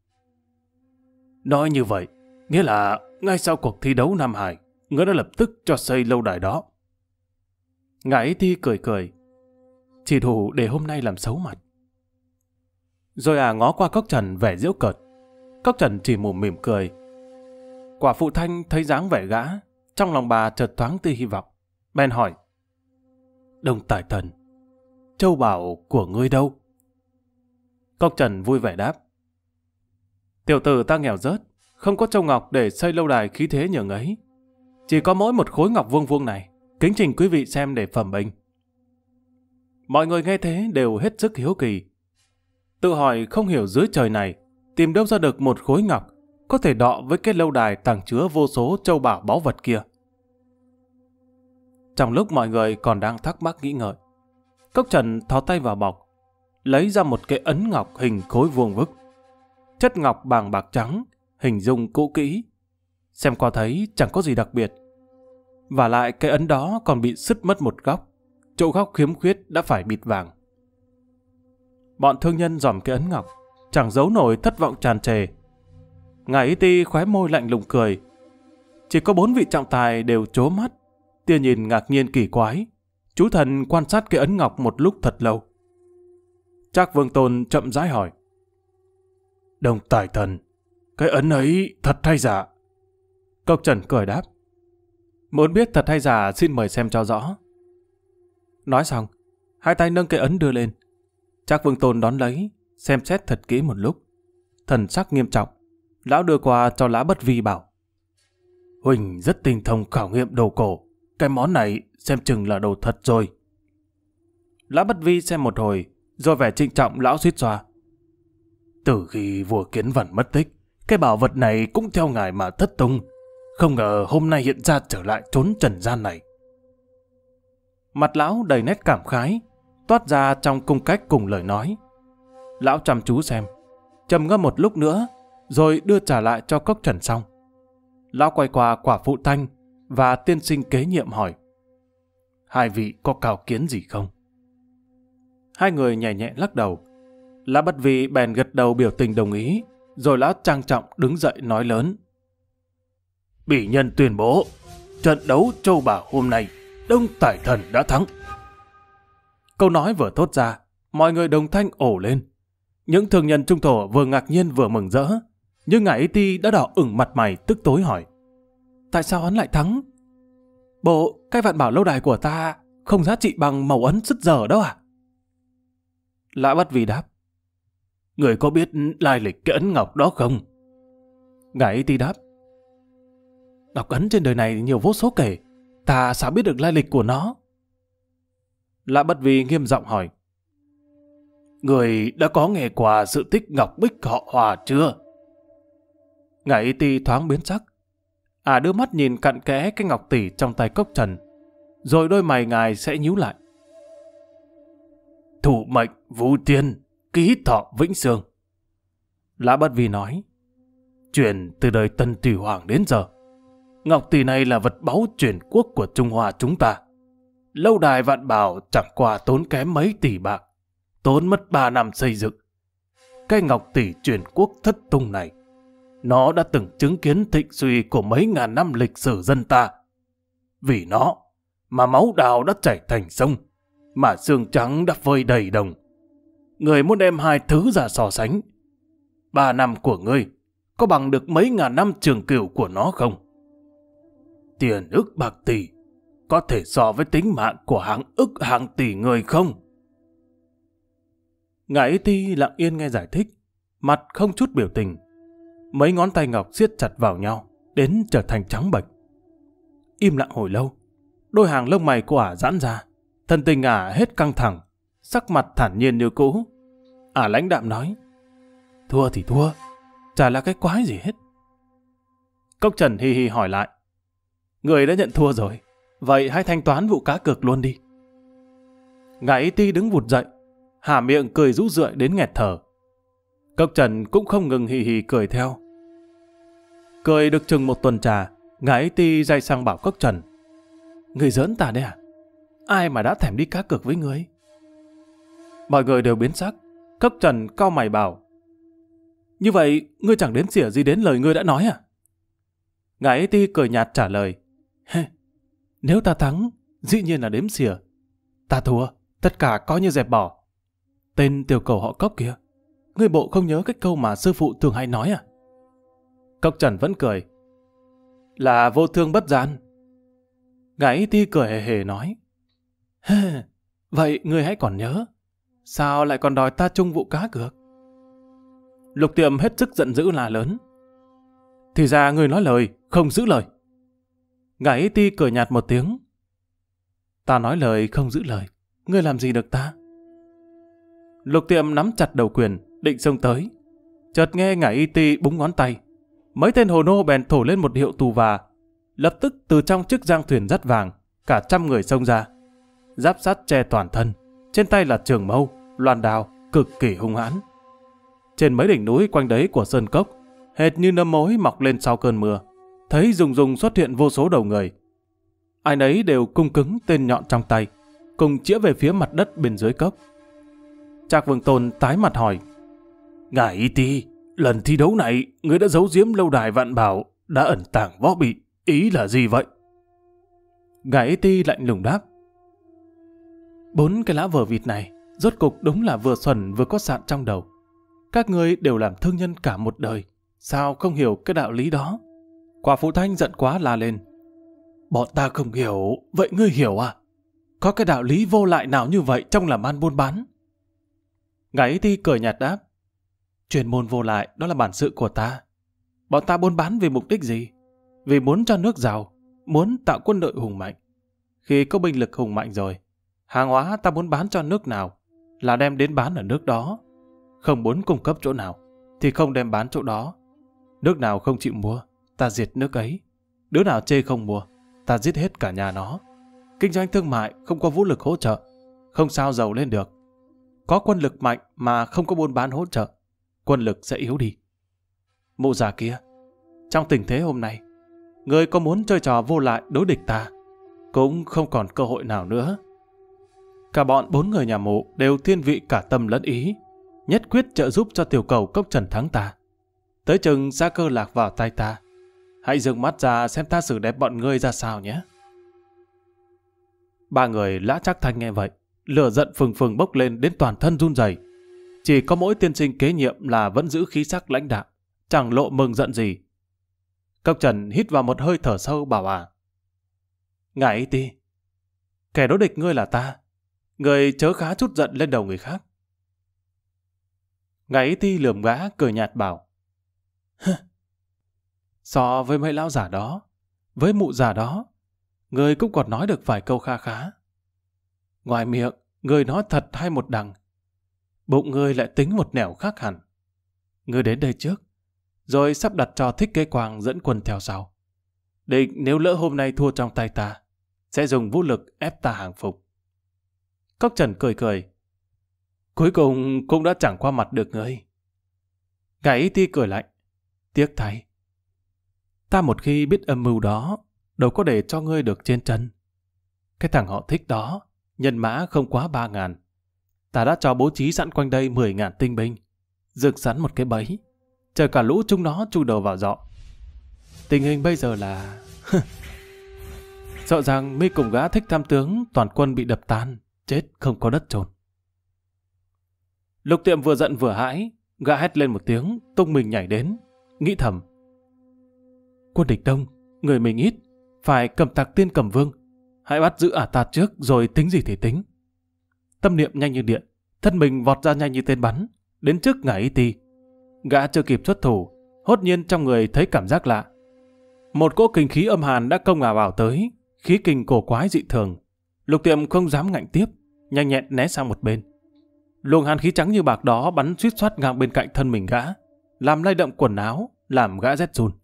Nói như vậy, nghĩa là ngay sau cuộc thi đấu Nam Hải, ngươi đã lập tức cho xây lâu đài đó. Ngài ấy thì cười cười: Chỉ đủ để hôm nay làm xấu mặt. Rồi ngó qua Cốc Trần vẻ giễu cợt. Cốc Trần chỉ mỉm cười. Quả phụ Thanh thấy dáng vẻ gã, trong lòng bà chợt thoáng tia hy vọng, bèn hỏi: Đông Tài Thần, châu bảo của ngươi đâu? Cốc Trần vui vẻ đáp: Tiểu tử ta nghèo rớt, không có châu ngọc để xây lâu đài khí thế nhường ấy. Chỉ có mỗi một khối ngọc vuông vuông này, kính trình quý vị xem để phẩm bình. Mọi người nghe thế đều hết sức hiếu kỳ. Tự hỏi không hiểu dưới trời này tìm đâu ra được một khối ngọc có thể đọ với cái lâu đài tàng chứa vô số châu bảo báu vật kia. Trong lúc mọi người còn đang thắc mắc nghĩ ngợi, Cốc Trần thò tay vào bọc, lấy ra một cái ấn ngọc hình khối vuông vức. Chất ngọc bàng bạc trắng, hình dung cũ kỹ, xem qua thấy chẳng có gì đặc biệt. Và lại cái ấn đó còn bị sứt mất một góc, chỗ góc khiếm khuyết đã phải bịt vàng. Bọn thương nhân dòm cái ấn ngọc, chẳng giấu nổi thất vọng tràn trề. Ngài Y Ti khóe môi lạnh lùng cười. Chỉ có 4 vị trọng tài đều trố mắt, tia nhìn ngạc nhiên kỳ quái. Chú thần quan sát cái ấn ngọc một lúc thật lâu. Trác Vương Tôn chậm rãi hỏi: Đông Tài Thần, cái ấn ấy thật hay giả? Cốc Trần cười đáp: Muốn biết thật hay giả xin mời xem cho rõ. Nói xong, hai tay nâng cái ấn đưa lên. Trác Vương Tôn đón lấy, xem xét thật kỹ một lúc, thần sắc nghiêm trọng, Lão đưa qua cho Lã Bất Vi bảo: Huỳnh rất tinh thông khảo nghiệm đồ cổ. Cái món này xem chừng là đồ thật rồi. Lã Bất Vi xem một hồi, rồi vẻ trịnh trọng lão suýt xoa: Từ khi vua Kiến Văn mất tích, cái bảo vật này cũng theo ngài mà thất tung. Không ngờ hôm nay hiện ra trở lại chốn trần gian này. Mặt lão đầy nét cảm khái, toát ra trong cung cách cùng lời nói. Lão chăm chú xem, trầm ngâm một lúc nữa, rồi đưa trả lại cho Cốc Trần xong. Lão quay qua quả phụ Thanh và tiên sinh kế nhiệm hỏi: Hai vị có cao kiến gì không? Hai người nhẹ nhẹ lắc đầu. Lã Bất Vi bèn gật đầu biểu tình đồng ý, rồi lão trang trọng đứng dậy nói lớn: Bỉ nhân tuyên bố, trận đấu Châu Bảo hôm nay, Đông Tải Thần đã thắng. Câu nói vừa thốt ra, mọi người đồng thanh ồ lên. Những thương nhân trung thổ vừa ngạc nhiên vừa mừng rỡ, nhưng ngài Ti đã đỏ ửng mặt mày tức tối hỏi: Tại sao hắn lại thắng? Bộ, cái vạn bảo lâu đài của ta không giá trị bằng màu ấn sứt giờ đâu à? Lã Bất Vi đáp: Người có biết lai lịch cái ấn ngọc đó không? Ngài Ti đáp: Ngọc ấn trên đời này nhiều vô số kể, ta sao biết được lai lịch của nó? Lã Bất Vi nghiêm giọng hỏi: Người đã có nghe qua sự tích ngọc bích họ Hòa chưa? Ngài Ti thoáng biến sắc. Đưa mắt nhìn cặn kẽ cái ngọc tỷ trong tay Cốc Trần, rồi đôi mày ngài sẽ nhíu lại. Thủ mệnh Vũ Tiên, ký thọ vĩnh sương. Lã Bất Vi nói: Truyền từ đời Tân Tùy Hoàng đến giờ, ngọc tỷ này là vật báu truyền quốc của Trung Hoa chúng ta. Lâu đài Vạn Bảo chẳng qua tốn kém mấy tỷ bạc, tốn mất 3 năm xây dựng. Cái ngọc tỷ truyền quốc thất tung này, nó đã từng chứng kiến thịnh suy của mấy ngàn năm lịch sử dân ta. Vì nó mà máu đào đã chảy thành sông, mà xương trắng đã phơi đầy đồng. Người muốn đem hai thứ ra so sánh, 3 năm của ngươi có bằng được mấy ngàn năm trường cửu của nó không? Tiền ức bạc tỷ có thể so với tính mạng của hàng ức hàng tỷ người không? Ngài Ti lặng yên nghe giải thích, mặt không chút biểu tình. Mấy ngón tay ngọc siết chặt vào nhau, đến trở thành trắng bệch. Im lặng hồi lâu, đôi hàng lông mày của giãn ra, thân tình hết căng thẳng, sắc mặt thản nhiên như cũ. Lãnh đạm nói: Thua thì thua, chả là cái quái gì hết. Cốc Trần hi hi hỏi lại: Người đã nhận thua rồi, vậy hãy thanh toán vụ cá cược luôn đi. Ngài Ti đứng vụt dậy, há miệng cười rũ rượi đến nghẹt thở. Cốc Trần cũng không ngừng hì hì cười theo. Cười được chừng một tuần trà, ngài Ti day sang bảo Cốc Trần: Người giỡn ta đấy à? Ai mà đã thèm đi cá cược với ngươi? Mọi người đều biến sắc. Cốc Trần cau mày bảo: Như vậy, ngươi chẳng đếm xỉa gì đến lời ngươi đã nói à? Ngài Ti cười nhạt trả lời: Nếu ta thắng, dĩ nhiên là đếm xỉa. Ta thua, tất cả coi như dẹp bỏ. Tên tiểu cầu họ Cốc kia, ngươi bộ không nhớ cái câu mà sư phụ thường hay nói à? Cốc Trần vẫn cười: Là vô thương bất gian. Ngài Ti cười hề hề nói: Vậy ngươi hãy còn nhớ, sao lại còn đòi ta chung vụ cá cược? Lục Tiệm hết sức giận dữ la lớn: Thì ra ngươi nói lời, không giữ lời. Ngài Ti cười nhạt một tiếng: Ta nói lời không giữ lời, ngươi làm gì được ta? Lục Tiệm nắm chặt đầu quyền, định xông tới. Chợt nghe ngài Ti búng ngón tay, mấy tên hồ nô bèn thổi lên một hiệu tù và. Lập tức từ trong chiếc giang thuyền dắt vàng, cả 100 người xông ra, giáp sắt che toàn thân, trên tay là trường mâu, loan đao, cực kỳ hung hãn. Trên mấy đỉnh núi quanh đấy của sơn cốc, hệt như nấm mối mọc lên sau cơn mưa, thấy rùng rùng xuất hiện vô số đầu người. Ai nấy đều cung cứng tên nhọn trong tay, cùng chĩa về phía mặt đất bên dưới cốc. Trạc Vương Tôn tái mặt hỏi: Ngài Ti, lần thi đấu này, người đã giấu giếm lâu đài Vạn Bảo, đã ẩn tàng võ bị, ý là gì vậy? Ngài Ti lạnh lùng đáp: 4 cái lã vở vịt này, rốt cục đúng là vừa xuẩn vừa có sạn trong đầu. Các ngươi đều làm thương nhân cả một đời, sao không hiểu cái đạo lý đó? Quả phụ Thanh giận quá la lên: Bọn ta không hiểu, vậy ngươi hiểu à? Có cái đạo lý vô lại nào như vậy trong làm ăn buôn bán? Ngài Ti cười nhạt đáp: Chuyên môn vô lại đó là bản sự của ta. Bọn ta buôn bán vì mục đích gì? Vì muốn cho nước giàu, muốn tạo quân đội hùng mạnh. Khi có binh lực hùng mạnh rồi, hàng hóa ta muốn bán cho nước nào là đem đến bán ở nước đó. Không muốn cung cấp chỗ nào thì không đem bán chỗ đó. Nước nào không chịu mua, ta diệt nước ấy. Đứa nào chê không mua, ta giết hết cả nhà nó. Kinh doanh thương mại không có vũ lực hỗ trợ, không sao giàu lên được. Có quân lực mạnh mà không có buôn bán hỗ trợ, quân lực sẽ yếu đi. Mụ già kia, trong tình thế hôm nay, người có muốn chơi trò vô lại đối địch ta, cũng không còn cơ hội nào nữa. Cả bọn 4 người nhà mụ đều thiên vị cả tâm lẫn ý, nhất quyết trợ giúp cho tiểu cầu Cốc Trần thắng ta. Tới chừng gia cơ lạc vào tay ta, hãy dừng mắt ra xem ta xử đẹp bọn ngươi ra sao nhé. 3 người Lã Trác Thanh nghe vậy, lửa giận phừng phừng bốc lên đến toàn thân run rẩy. Chỉ có mỗi tiên sinh kế nhiệm là vẫn giữ khí sắc lãnh đạm, chẳng lộ mừng giận gì. Cốc Trần hít vào một hơi thở sâu bảo Ngài Y Ti, kẻ đối địch ngươi là ta, người chớ khá chút giận lên đầu người khác. Ngài Y Ti lườm gã cười nhạt bảo, so với mấy lão giả đó, với mụ già đó, người cũng còn nói được vài câu kha khá. Ngoài miệng, người nói thật hay một đằng, bụng người lại tính một nẻo khác hẳn. Người đến đây trước, rồi sắp đặt cho Thích Kế Quang dẫn quân theo sau. Định nếu lỡ hôm nay thua trong tay ta, sẽ dùng vũ lực ép ta hàng phục. Cốc Trần cười cười, cuối cùng cũng đã chẳng qua mặt được ngươi. Ngài Y Ti cười lạnh, tiếc thay, ta một khi biết âm mưu đó, đâu có để cho ngươi được trên chân. Cái thằng họ Thích đó, nhân mã không quá 3.000. Ta đã cho bố trí sẵn quanh đây 10.000 tinh binh, dựng sẵn một cái bẫy, chờ cả lũ chúng nó chui đầu vào dọ. Tình hình bây giờ là... sợ rằng mi cùng gã Thích tham tướng toàn quân bị đập tan, chết không có đất chôn. Lục Tiệm vừa giận vừa hãi, gã hét lên một tiếng, tung mình nhảy đến, nghĩ thầm. Quân địch đông, người mình ít, phải cầm tặc Tiên Cầm Vương, hãy bắt giữ ả ta trước rồi tính gì thì tính. Tâm niệm nhanh như điện, thân mình vọt ra nhanh như tên bắn, đến trước Ngài Y Ti. Gã chưa kịp xuất thủ, hốt nhiên trong người thấy cảm giác lạ. Một cỗ kinh khí âm hàn đã công ảo vào tới, khí kinh cổ quái dị thường. Lục Tiệm không dám ngạnh tiếp, nhanh nhẹn né sang một bên. Luồng hàn khí trắng như bạc đó bắn suýt soát ngang bên cạnh thân mình gã, làm lay động quần áo, làm gã rét run.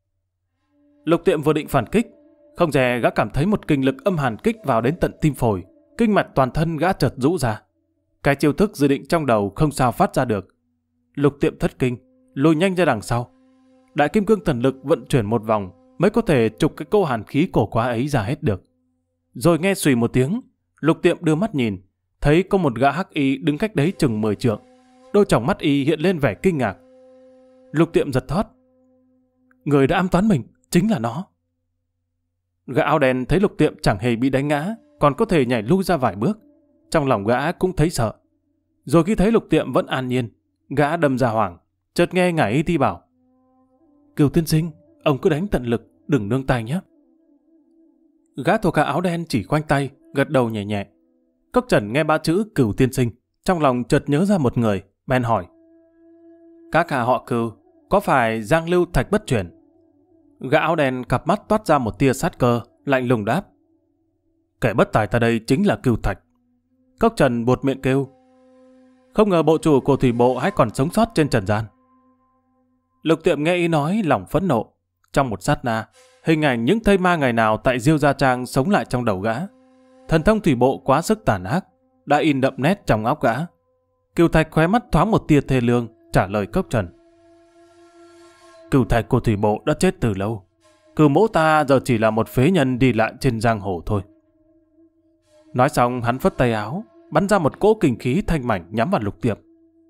Lục Tiệm vừa định phản kích, không dè gã cảm thấy một kinh lực âm hàn kích vào đến tận tim phổi, kinh mạch toàn thân gã chợt rũ ra. Cái chiêu thức dự định trong đầu không sao phát ra được. Lục Tiệm thất kinh, lùi nhanh ra đằng sau. Đại kim cương thần lực vận chuyển một vòng mới có thể trục cái cỗ hàn khí cổ quá ấy ra hết được. Rồi nghe xùy một tiếng, Lục Tiệm đưa mắt nhìn, thấy có một gã hắc y đứng cách đấy chừng 10 trượng. Đôi tròng mắt y hiện lên vẻ kinh ngạc. Lục Tiệm giật thót. Người đã ám toán mình, chính là nó. Gã áo đen thấy Lục Tiệm chẳng hề bị đánh ngã, còn có thể nhảy lui ra vài bước. Trong lòng gã cũng thấy sợ. Rồi khi thấy Lục Tiệm vẫn an nhiên, gã đâm ra hoảng, chợt nghe Ngài Y Ti bảo. Cửu tiên sinh, ông cứ đánh tận lực, đừng nương tay nhé. Gã thuộc hạ áo đen chỉ khoanh tay, gật đầu nhẹ nhẹ. Cốc Trần nghe ba chữ Cửu tiên sinh, trong lòng chợt nhớ ra một người, bèn hỏi. Các hạ họ Cửu, có phải Giang Lưu Thạch Bất Chuyển? Gã áo đen cặp mắt toát ra một tia sát cơ, lạnh lùng đáp. Kẻ bất tài ta đây chính là Cửu Thạch. Cốc Trần buột miệng kêu. Không ngờ bộ chủ của thủy bộ hãy còn sống sót trên trần gian. Lục Tiệm nghe ý nói lòng phẫn nộ. Trong một sát na, hình ảnh những thây ma ngày nào tại Diêu Gia Trang sống lại trong đầu gã. Thần thông thủy bộ quá sức tàn ác, đã in đậm nét trong óc gã. Cửu Thạch khóe mắt thoáng một tia thê lương, trả lời Cốc Trần. Cửu Thạch của thủy bộ đã chết từ lâu. Cửu mỗ ta giờ chỉ là một phế nhân đi lại trên giang hồ thôi. Nói xong hắn phất tay áo, bắn ra một cỗ kình khí thanh mảnh nhắm vào Lục Tiệm.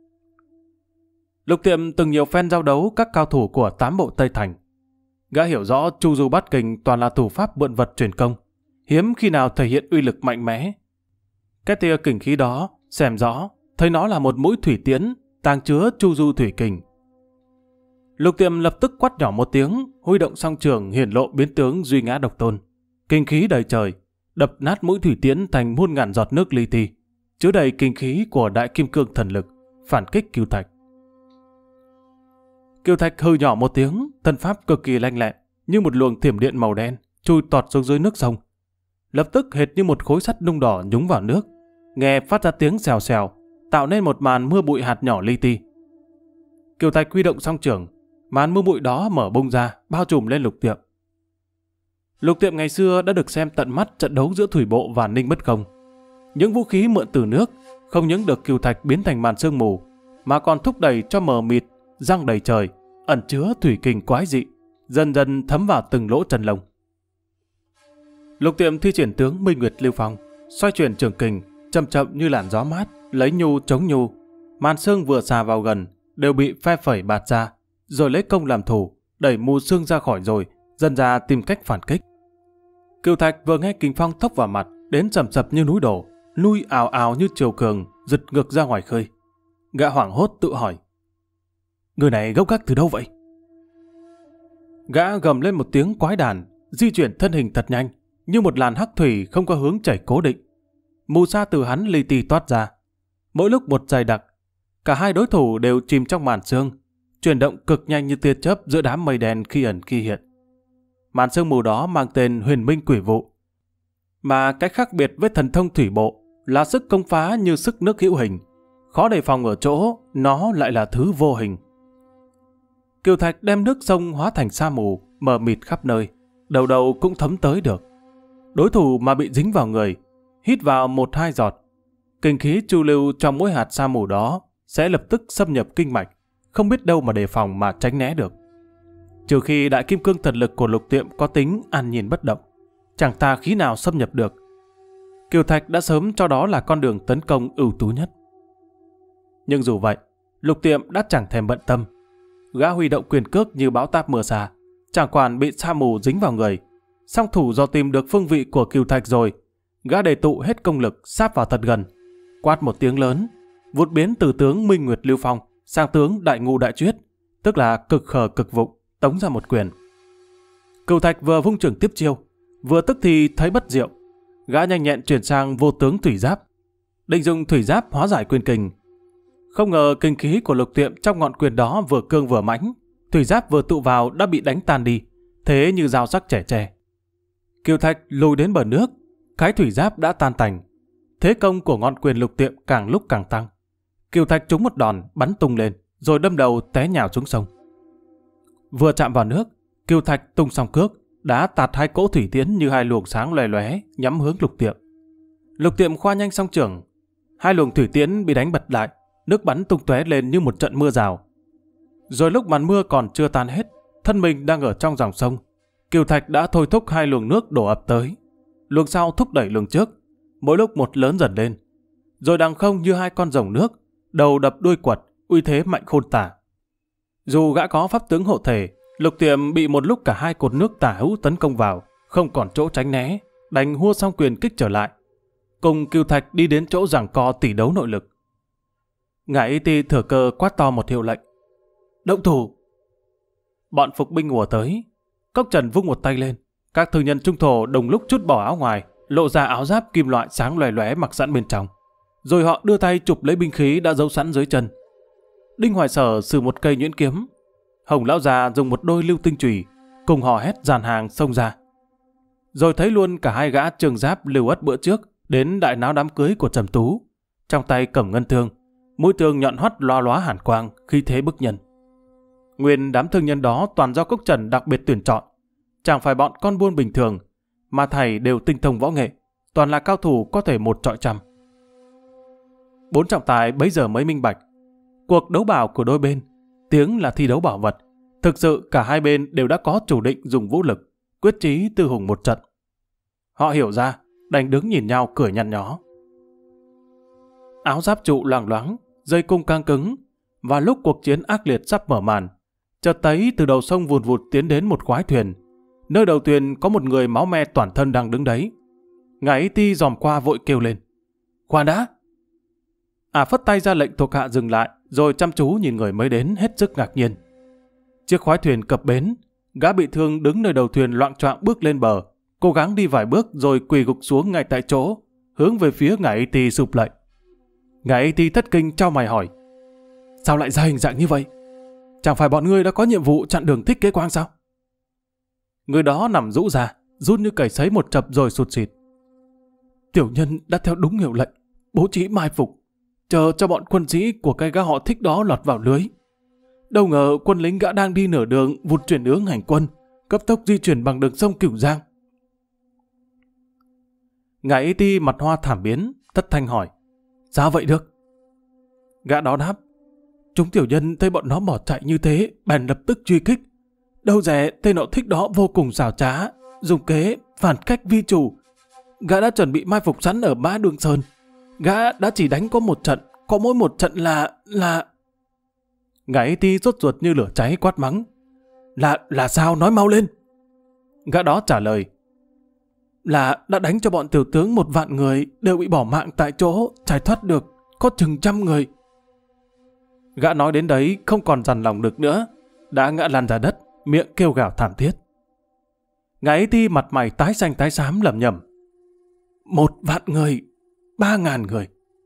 Lục Tiệm từng nhiều phen giao đấu các cao thủ của 8 bộ Tây Thành. Gã hiểu rõ Chu Du Bát Kình toàn là thủ pháp mượn vật truyền công, hiếm khi nào thể hiện uy lực mạnh mẽ. Cái tia kình khí đó, xem rõ, thấy nó là một mũi thủy tiễn, tàng chứa Chu Du Thủy Kình. Lục Tiệm lập tức quát nhỏ một tiếng, huy động song trường hiển lộ biến tướng duy ngã độc tôn. Kinh khí đầy trời, đập nát mũi thủy tiễn thành muôn ngàn giọt nước li ti, chứa đầy kinh khí của đại kim cương thần lực, phản kích Cửu Thạch. Kiều Thạch hừ nhỏ một tiếng, thân pháp cực kỳ lanh lẹ, như một luồng thiểm điện màu đen, chui tọt xuống dưới nước sông. Lập tức hệt như một khối sắt nung đỏ nhúng vào nước, nghe phát ra tiếng xèo xèo, tạo nên một màn mưa bụi hạt nhỏ li ti. Kiều Thạch huy động song chưởng, màn mưa bụi đó mở bung ra, bao trùm lên Lục Tiệm. Lục Tiệm ngày xưa đã được xem tận mắt trận đấu giữa Thủy Bộ và Ninh Bất Công. Những vũ khí mượn từ nước không những được Kiều Thạch biến thành màn sương mù, mà còn thúc đẩy cho mờ mịt, răng đầy trời, ẩn chứa thủy kình quái dị, dần dần thấm vào từng lỗ chân lông. Lục Tiệm thi triển tướng Minh Nguyệt Lưu Phong, xoay chuyển trường kình, chậm chậm như làn gió mát, lấy nhu chống nhu. Màn sương vừa xà vào gần đều bị phe phẩy bạt ra, rồi lấy công làm thủ, đẩy mù sương ra khỏi rồi, dần ra tìm cách phản kích. Kiều Thạch vừa nghe kình phong thốc vào mặt, đến sầm sập như núi đổ, lui ào ào như triều cường, giật ngược ra ngoài khơi. Gã hoảng hốt tự hỏi: người này gốc gác từ đâu vậy? Gã gầm lên một tiếng quái đản, di chuyển thân hình thật nhanh, như một làn hắc thủy không có hướng chảy cố định. Mù sa từ hắn li ti toát ra, mỗi lúc một dày đặc. Cả hai đối thủ đều chìm trong màn sương, chuyển động cực nhanh như tia chớp giữa đám mây đen khi ẩn khi hiện. Màn sương mù đó mang tên Huyền Minh Quỷ Vụ, mà cách khác biệt với thần thông Thủy Bộ là sức công phá như sức nước hữu hình, khó đề phòng ở chỗ nó lại là thứ vô hình. Kiều Thạch đem nước sông hóa thành sa mù, mờ mịt khắp nơi, đầu đầu cũng thấm tới được. Đối thủ mà bị dính vào người, hít vào 1-2 giọt, kinh khí chu lưu trong mỗi hạt sa mù đó sẽ lập tức xâm nhập kinh mạch, không biết đâu mà đề phòng mà tránh né được. Trừ khi đại kim cương thần lực của Lục Tiệm có tính an nhiên bất động, chẳng tà khí nào xâm nhập được. Kiều Thạch đã sớm cho đó là con đường tấn công ưu tú nhất. Nhưng dù vậy, Lục Tiệm đã chẳng thèm bận tâm. Gã huy động quyền cước như bão táp mưa xa, chẳng quản bị sa mù dính vào người. Song thủ do tìm được phương vị của Kiều Thạch rồi, gã đề tụ hết công lực sáp vào thật gần, quát một tiếng lớn, vụt biến từ tướng Minh Nguyệt Lưu Phong sang tướng Đại Ngu Đại Chuyết, tức là cực khờ cực vụng, tống ra một quyền. Kiều Thạch vừa vung chưởng tiếp chiêu, vừa tức thì thấy bất diệu, gã nhanh nhẹn chuyển sang vô tướng thủy giáp, định dùng thủy giáp hóa giải quyền kình. Không ngờ kinh khí của Lục Tiệm trong ngọn quyền đó vừa cương vừa mãnh, thủy giáp vừa tụ vào đã bị đánh tan đi, thế như dao sắc chẻ tre. Kiều Thạch lùi đến bờ nước, cái thủy giáp đã tan tành. Thế công của ngọn quyền Lục Tiệm càng lúc càng tăng. Kiều Thạch trúng một đòn bắn tung lên, rồi đâm đầu té nhào xuống sông. Vừa chạm vào nước, Kiều Thạch tung song cước, đã tạt hai cỗ thủy tiễn như hai luồng sáng lóe lóe nhắm hướng Lục Tiệm. Lục Tiệm khoa nhanh song chưởng, hai luồng thủy tiễn bị đánh bật lại, nước bắn tung tóe lên như một trận mưa rào. Rồi lúc màn mưa còn chưa tan hết, thân mình đang ở trong dòng sông, Kiều Thạch đã thôi thúc hai luồng nước đổ ập tới. Luồng sau thúc đẩy luồng trước, mỗi lúc một lớn dần lên. Rồi đằng không như hai con rồng nước, đầu đập đuôi quật, uy thế mạnh khôn tả. Dù gã có pháp tướng hộ thể, Lục Tiệm bị một lúc cả hai cột nước tả hữu tấn công vào, không còn chỗ tránh né, đành hua xong quyền kích trở lại. Cùng Kiều Thạch đi đến chỗ giằng co tỷ đấu nội lực. Ngải Y Ti thừa cơ quát to một hiệu lệnh: động thủ! Bọn phục binh ùa tới. Cốc Trần vung một tay lên, các thương nhân trung thổ đồng lúc trút bỏ áo ngoài, lộ ra áo giáp kim loại sáng lóe lóe mặc sẵn bên trong. Rồi họ đưa tay chụp lấy binh khí đã giấu sẵn dưới chân. Đinh Hoài Sở sử một cây nhuyễn kiếm, Hồng lão già dùng một đôi lưu tinh chùy, cùng hò hét dàn hàng xông ra. Rồi thấy luôn cả hai gã trường giáp Lưu Ất bữa trước đến đại náo đám cưới của Trầm Tú, trong tay cầm ngân thương, mũi thương nhọn hoắt loa lóa hàn quang, khí thế bức nhân. Nguyên đám thương nhân đó toàn do Cốc Trần đặc biệt tuyển chọn, chẳng phải bọn con buôn bình thường, mà thảy đều tinh thông võ nghệ, toàn là cao thủ có thể một trọi trăm. Bốn trọng tài bấy giờ mới minh bạch, cuộc đấu bảo của đôi bên, tiếng là thi đấu bảo vật, thực sự cả hai bên đều đã có chủ định dùng vũ lực, quyết chí tư hùng một trận. Họ hiểu ra, đành đứng nhìn nhau cười nhăn nhó. Áo giáp trụ loang loáng, dây cung căng cứng, và lúc cuộc chiến ác liệt sắp mở màn, chợt thấy từ đầu sông vụt vụt tiến đến một khoái thuyền. Nơi đầu thuyền có một người máu me toàn thân đang đứng đấy. Ngải Y Ti dòm qua vội kêu lên: khoan đã! Phất tay ra lệnh thuộc hạ dừng lại, rồi chăm chú nhìn người mới đến hết sức ngạc nhiên. Chiếc khoái thuyền cập bến, gã bị thương đứng nơi đầu thuyền loạng choạng bước lên bờ, cố gắng đi vài bước rồi quỳ gục xuống ngay tại chỗ, hướng về phía Ngải Y Ti sụp lạy. Ngải Y Ti thất kinh chau mày hỏi: sao lại ra hình dạng như vậy? Chẳng phải bọn ngươi đã có nhiệm vụ chặn đường Thích Kế Quang sao? Người đó nằm rũ ra, run như cầy sấy một chập rồi sụt sịt. Tiểu nhân đã theo đúng hiệu lệnh, bố trí mai phục, chờ cho bọn quân sĩ của cái gã họ Thích đó lọt vào lưới. Đâu ngờ quân lính gã đang đi nửa đường vụt chuyển hướng hành quân, cấp tốc di chuyển bằng đường sông Cửu Giang. Ngài Y Ti mặt hoa thảm biến, thất thanh hỏi, sao vậy được? Gã đó đáp, chúng tiểu nhân thấy bọn nó bỏ chạy như thế, bèn lập tức truy kích. Đâu dè tên họ Thích đó vô cùng xảo trá, dùng kế phản cách vi chủ. Gã đã chuẩn bị mai phục sẵn ở Mã Đường Sơn. Gã đã chỉ đánh có một trận, có mỗi một trận là... Ngài Y Ti sốt ruột như lửa cháy quát mắng. Là sao, nói mau lên. Gã đó trả lời, là đã đánh cho bọn tiểu tướng 1.000 người đều bị bỏ mạng tại chỗ, chạy thoát được có chừng 100 người. Gã nói đến đấy không còn dằn lòng được nữa, đã ngã lăn ra đất, miệng kêu gào thảm thiết. Ngài Y Ti mặt mày tái xanh tái xám lẩm nhẩm, 1.000 người, 3.000 người.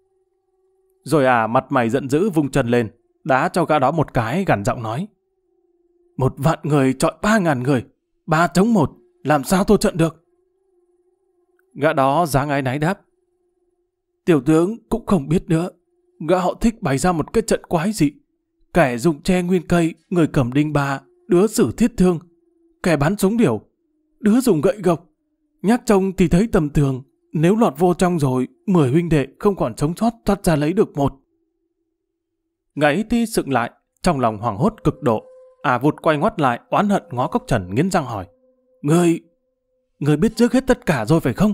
Rồi mặt mày giận dữ vung chân lên, đá cho gã đó một cái, gằn giọng nói, 1.000 người chọi 3.000 người, 3 chống 1, làm sao thua trận được? Gã đó dáng áy náy đáp, tiểu tướng cũng không biết nữa. Gã họ Thích bày ra một cái trận quái dị. Kẻ dùng tre nguyên cây, người cầm đinh ba, đứa sử thiết thương. Kẻ bắn súng điểu, đứa dùng gậy gộc. Nhắc trông thì thấy tầm thường, nếu lọt vô trong rồi, 10 huynh đệ không còn sống sót thoát ra lấy được 1. Ngài Y Ti sựng lại, trong lòng hoảng hốt cực độ. Vụt quay ngoắt lại, oán hận ngó Cốc Trần nghiến răng hỏi, Người biết trước hết tất cả rồi phải không?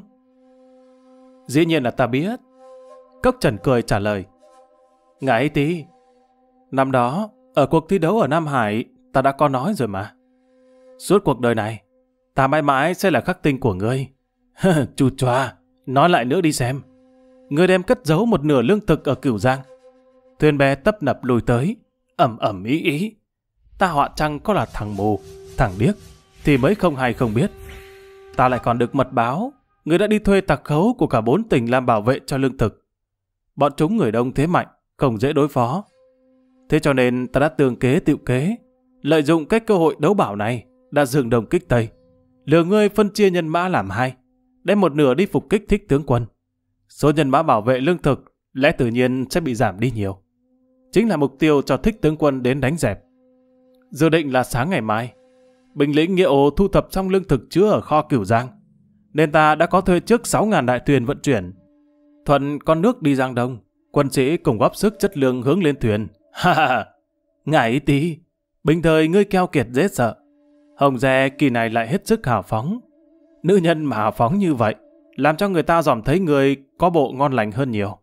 Dĩ nhiên là ta biết. Cốc Trần cười trả lời, Ngài Y Ti, năm đó, ở cuộc thi đấu ở Nam Hải, ta đã có nói rồi mà. Suốt cuộc đời này, ta mãi mãi sẽ là khắc tinh của ngươi. Chu choa, nói lại nữa đi xem. Ngươi đem cất giấu một nửa lương thực ở Cửu Giang. Thuyền bè tấp nập lùi tới, ẩm ẩm ý ý. Ta họa chăng có là thằng mù, thằng điếc, thì mới không hay không biết. Ta lại còn được mật báo, ngươi đã đi thuê tặc khấu của cả 4 tỉnh làm bảo vệ cho lương thực. Bọn chúng người đông thế mạnh, không dễ đối phó. Thế cho nên ta đã tường kế tiệu kế, lợi dụng cái cơ hội đấu bảo này, đã dựng đồng kích Tây, lừa ngươi phân chia nhân mã làm 2, đem một nửa đi phục kích Thích tướng quân. Số nhân mã bảo vệ lương thực lẽ tự nhiên sẽ bị giảm đi nhiều. Chính là mục tiêu cho Thích tướng quân đến đánh dẹp. Dự định là sáng ngày mai, binh lính Nghĩa Ồ thu thập xong lương thực chứa ở kho Cửu Giang, nên ta đã có thuê trước 6.000 đại thuyền vận chuyển. Thuận con nước đi Giang Đông, quân sĩ cùng góp sức chất lương hướng lên thuyền. Ha ha, Ngài Y Ti, bình thời ngươi keo kiệt dễ sợ, hồng dè kỳ này lại hết sức hào phóng. Nữ nhân mà hào phóng như vậy, làm cho người ta dòm thấy người có bộ ngon lành hơn nhiều.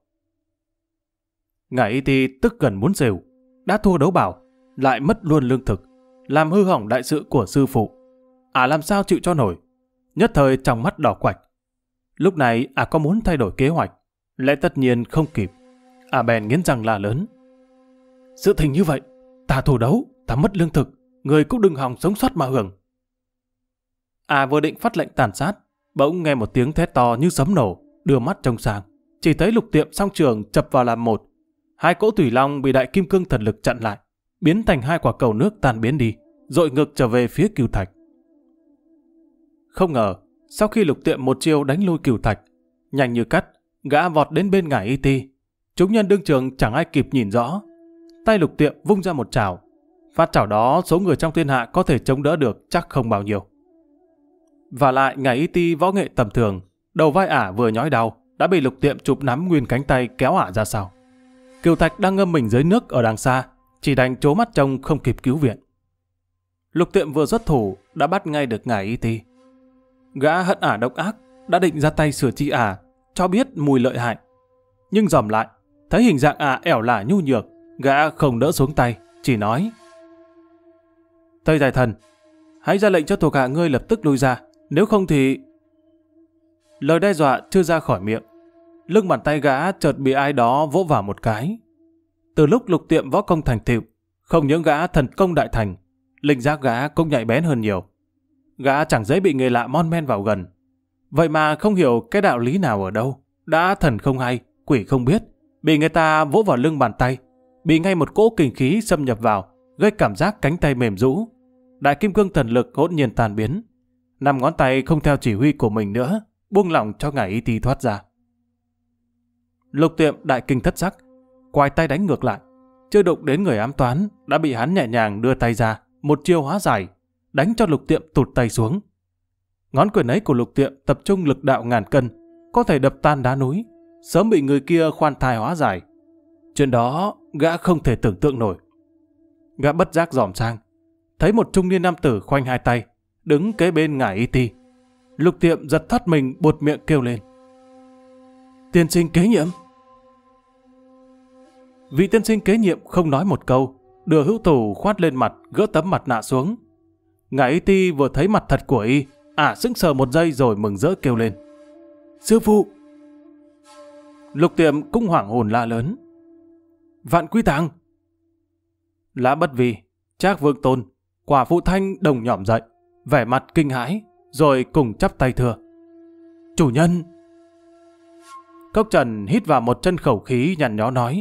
Ngài Y Ti tức gần muốn rều, đã thua đấu bảo, lại mất luôn lương thực, làm hư hỏng đại sự của sư phụ. Làm sao chịu cho nổi, nhất thời trong mắt đỏ quạch. Lúc này có muốn thay đổi kế hoạch, lẽ tất nhiên không kịp. Bèn nghiến răng la lớn, sự tình như vậy, ta thua đấu, ta mất lương thực, người cũng đừng hòng sống sót mà hưởng. Vừa định phát lệnh tàn sát, bỗng nghe một tiếng thét to như sấm nổ, đưa mắt trông sang, chỉ thấy Lục Tiệm song trường chập vào làm một. 2 cỗ thủy long bị đại kim cương thần lực chặn lại, biến thành 2 quả cầu nước tan biến đi, dội ngược trở về phía Cửu Thạch. Không ngờ, sau khi Lục Tiệm một chiêu đánh lui Cửu Thạch, nhanh như cắt, gã vọt đến bên Ngải Y Ti. Chúng nhân đương trường chẳng ai kịp nhìn rõ. Tay Lục Tiệm vung ra một chảo. Phát chảo đó số người trong thiên hạ có thể chống đỡ được chắc không bao nhiêu. Và lại Ngải Y Ti võ nghệ tầm thường, đầu vai vừa nhói đau, đã bị Lục Tiệm chụp nắm nguyên cánh tay kéo ra sau. Cửu Thạch đang ngâm mình dưới nước ở đằng xa, chỉ đành trố mắt trông không kịp cứu viện. Lục Tiệm vừa xuất thủ đã bắt ngay được Ngải Y Ti. Gã hận độc ác, đã định ra tay sửa trị cho biết mùi lợi hại. Nhưng dòm lại, thấy hình dạng ẻo lả nhu nhược, gã không đỡ xuống tay, chỉ nói: Tây Dài Thần, hãy ra lệnh cho thuộc hạ ngươi lập tức lui ra, nếu không thì... Lời đe dọa chưa ra khỏi miệng, lưng bàn tay gã chợt bị ai đó vỗ vào một cái. Từ lúc Lục Tiệm võ công thành tựu, không những gã thần công đại thành, linh giác gã cũng nhạy bén hơn nhiều. Gã chẳng dễ bị người lạ mon men vào gần. Vậy mà không hiểu cái đạo lý nào ở đâu, đã thần không hay, quỷ không biết, bị người ta vỗ vào lưng bàn tay, bị ngay một cỗ kình khí xâm nhập vào, gây cảm giác cánh tay mềm rũ. Đại kim cương thần lực hỗn nhiên tan biến. 5 ngón tay không theo chỉ huy của mình nữa, buông lỏng cho ngải y ti thoát ra. Lục Tiệm đại kinh thất sắc, quay tay đánh ngược lại. Chưa đụng đến người ám toán, đã bị hắn nhẹ nhàng đưa tay ra, một chiêu hóa giải, đánh cho Lục Tiệm tụt tay xuống. Ngón quyền ấy của Lục Tiệm tập trung lực đạo ngàn cân, có thể đập tan đá núi, sớm bị người kia khoan thai hóa giải. Chuyện đó gã không thể tưởng tượng nổi. Gã bất giác dòm sang, thấy một trung niên nam tử khoanh hai tay, đứng kế bên ngải y ti. Lục Tiệm giật thoát mình, buột miệng kêu lên: Tiên sinh kế nhiệm! Vị tiên sinh kế nhiệm không nói một câu, đưa hữu thủ khoát lên mặt, gỡ tấm mặt nạ xuống. Ngải y ti vừa thấy mặt thật của y, sững sờ một giây rồi mừng rỡ kêu lên: Sư phụ! Lục Tiệm cũng hoảng hồn la lớn: Vạn Quy Tàng! Lã Bất Vi, Trác Vương Tôn, Quả Phụ Thanh đồng nhỏm dậy, vẻ mặt kinh hãi, rồi cùng chắp tay thưa: Chủ nhân! Cốc Trần hít vào một chân khẩu khí, nhăn nhó nói: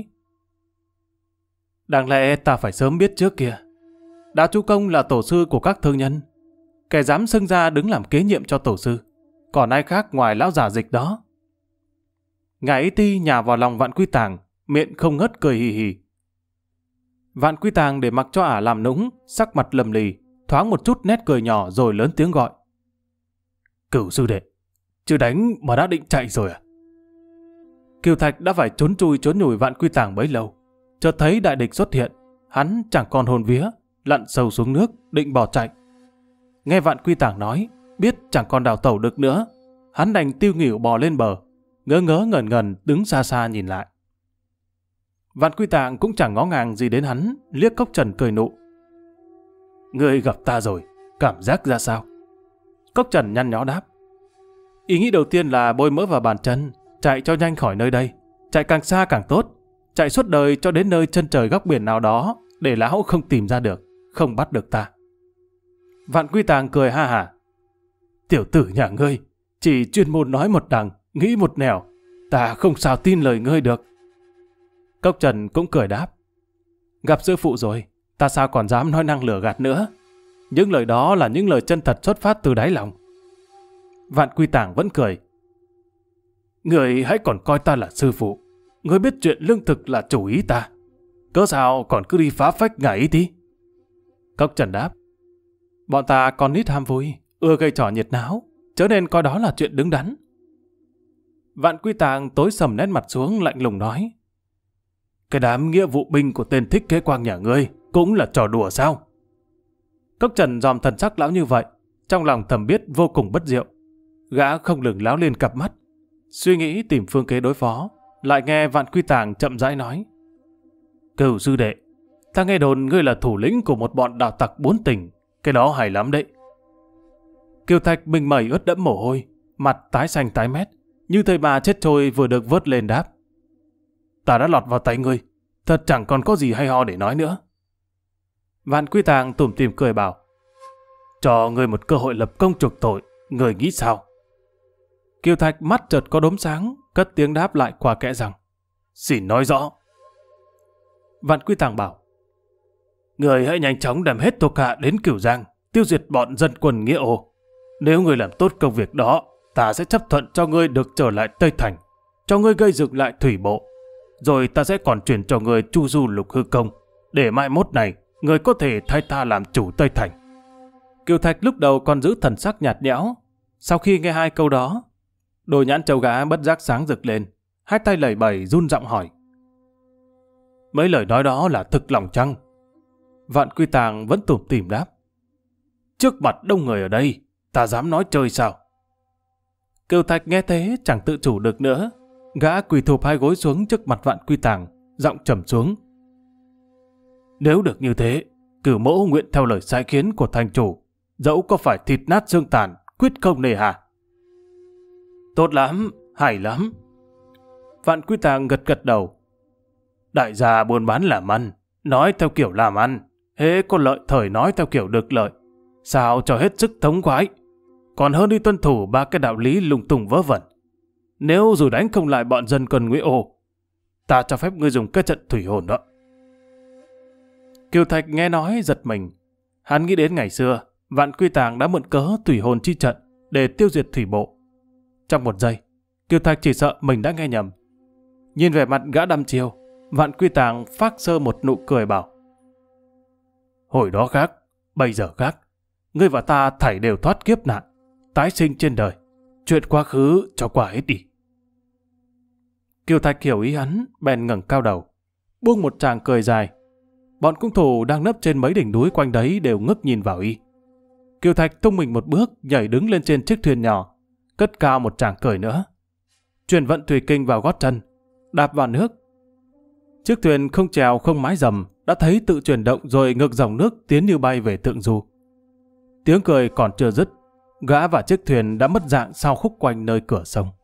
Đáng lẽ ta phải sớm biết trước kia. Đá Chú Công là tổ sư của các thương nhân, kẻ dám xưng ra đứng làm kế nhiệm cho tổ sư, còn ai khác ngoài lão giả Dịch đó. Ngải y ti nhào vào lòng Vạn Quy Tàng, miệng không ngớt cười hì hì. Vạn Quy Tàng để mặc cho ả làm nũng, sắc mặt lầm lì, thoáng một chút nét cười nhỏ rồi lớn tiếng gọi: Cửu sư đệ, chưa đánh mà đã định chạy rồi à? Kiều Thạch đã phải trốn chui trốn nhủi Vạn Quy Tàng bấy lâu, chợt thấy đại địch xuất hiện, hắn chẳng còn hồn vía, lặn sâu xuống nước định bỏ chạy. Nghe Vạn Quy Tàng nói, biết chẳng còn đào tẩu được nữa, hắn đành tiêu nghỉu bò lên bờ, ngớ ngớ ngẩn ngẩn đứng xa xa nhìn lại. Vạn Quy Tàng cũng chẳng ngó ngàng gì đến hắn, liếc Cốc Trần cười nụ: Ngươi gặp ta rồi, cảm giác ra sao? Cốc Trần nhăn nhó đáp: Ý nghĩ đầu tiên là bôi mỡ vào bàn chân, chạy cho nhanh khỏi nơi đây, chạy càng xa càng tốt, chạy suốt đời cho đến nơi chân trời góc biển nào đó, để lão không tìm ra được, không bắt được ta. Vạn Quy Tàng cười ha hả: Tiểu tử nhà ngươi, chỉ chuyên môn nói một đằng, nghĩ một nẻo, ta không sao tin lời ngươi được. Cốc Trần cũng cười đáp: Gặp sư phụ rồi, ta sao còn dám nói năng lừa gạt nữa. Những lời đó là những lời chân thật xuất phát từ đáy lòng. Vạn Quy Tàng vẫn cười: Ngươi hãy còn coi ta là sư phụ, ngươi biết chuyện lương thực là chủ ý ta, cớ sao còn cứ đi phá phách ngải y ti? Cốc Trần đáp: Bọn ta còn nít ham vui, ưa gây trò nhiệt náo, chớ nên coi đó là chuyện đứng đắn. Vạn Quy Tàng tối sầm nét mặt xuống, lạnh lùng nói: Cái đám nghĩa vụ binh của tên Thích Kế Quang nhà ngươi cũng là trò đùa sao? Cốc Trần dòm thần sắc lão như vậy, trong lòng thầm biết vô cùng bất diệu. Gã không ngừng láo lên cặp mắt, suy nghĩ tìm phương kế đối phó, lại nghe Vạn Quy Tàng chậm rãi nói: Cửu sư đệ, ta nghe đồn ngươi là thủ lĩnh của một bọn đạo tặc 4 tỉnh, cái đó hay lắm đấy. Kiều Thạch mình mẩy ướt đẫm mồ hôi, mặt tái xanh tái mét, như thầy bà chết trôi vừa được vớt lên đáp: Ta đã lọt vào tay ngươi, thật chẳng còn có gì hay ho để nói nữa. Vạn Quy Tàng tủm tỉm cười bảo: Cho ngươi một cơ hội lập công chuộc tội, ngươi nghĩ sao? Kiều Thạch mắt chợt có đốm sáng, cất tiếng đáp lại qua kẽ rằng: Xin nói rõ. Vạn Quy Tàng bảo: Ngươi hãy nhanh chóng đem hết thuộc hạ đến Cửu Giang, tiêu diệt bọn dân quân nghĩa ô. Nếu ngươi làm tốt công việc đó, ta sẽ chấp thuận cho ngươi được trở lại Tây Thành, cho ngươi gây dựng lại thủy bộ. Rồi ta sẽ còn chuyển cho ngươi Chu Du Lục Hư Công, để mai mốt này ngươi có thể thay ta làm chủ Tây Thành. Kiều Thạch lúc đầu còn giữ thần sắc nhạt nhẽo, sau khi nghe 2 câu đó, đôi nhãn trâu gã bất giác sáng rực lên, 2 tay lẩy bẩy run giọng hỏi: Mấy lời nói đó là thực lòng chăng? Vạn Quy Tàng vẫn tủm tỉm đáp: Trước mặt đông người ở đây, ta dám nói chơi sao? Kiều Thạch nghe thế chẳng tự chủ được nữa, gã quỳ thụp 2 gối xuống trước mặt Vạn Quy Tàng, giọng trầm xuống: Nếu được như thế, Cửu mẫu nguyện theo lời sai khiến của thành chủ, dẫu có phải thịt nát xương tàn, quyết không nề hà. Tốt lắm, hay lắm. Vạn Quy Tàng gật gật đầu: Đại gia buôn bán làm ăn, nói theo kiểu làm ăn, hễ có lợi thời nói theo kiểu được lợi, sao cho hết sức thống khoái, còn hơn đi tuân thủ 3 cái đạo lý lung tung vớ vẩn. Nếu dù đánh không lại bọn dân quân Nguyễn Ô, ta cho phép ngươi dùng cái trận thủy hồn đó. Kiều Thạch nghe nói giật mình. Hắn nghĩ đến ngày xưa, Vạn Quy Tàng đã mượn cớ thủy hồn chi trận để tiêu diệt thủy bộ. Trong một giây, Kiều Thạch chỉ sợ mình đã nghe nhầm. Nhìn về mặt gã đăm chiêu, Vạn Quy Tàng phác sơ một nụ cười bảo: hồi đó khác, bây giờ khác. Ngươi và ta thảy đều thoát kiếp nạn, tái sinh trên đời. Chuyện quá khứ cho qua hết đi. Kiều Thạch hiểu ý hắn, bèn ngẩng cao đầu, buông một tràng cười dài. Bọn cung thủ đang nấp trên mấy đỉnh núi quanh đấy đều ngước nhìn vào y. Kiều Thạch tung mình một bước, nhảy đứng lên trên chiếc thuyền nhỏ, cất cao một tràng cười nữa. Truyền vận thủy kinh vào gót chân, đạp vào nước. Chiếc thuyền không chèo không mái rầm đã thấy tự chuyển động rồi ngược dòng nước tiến như bay về thượng du. Tiếng cười còn chưa dứt, gã và chiếc thuyền đã mất dạng sau khúc quanh nơi cửa sông.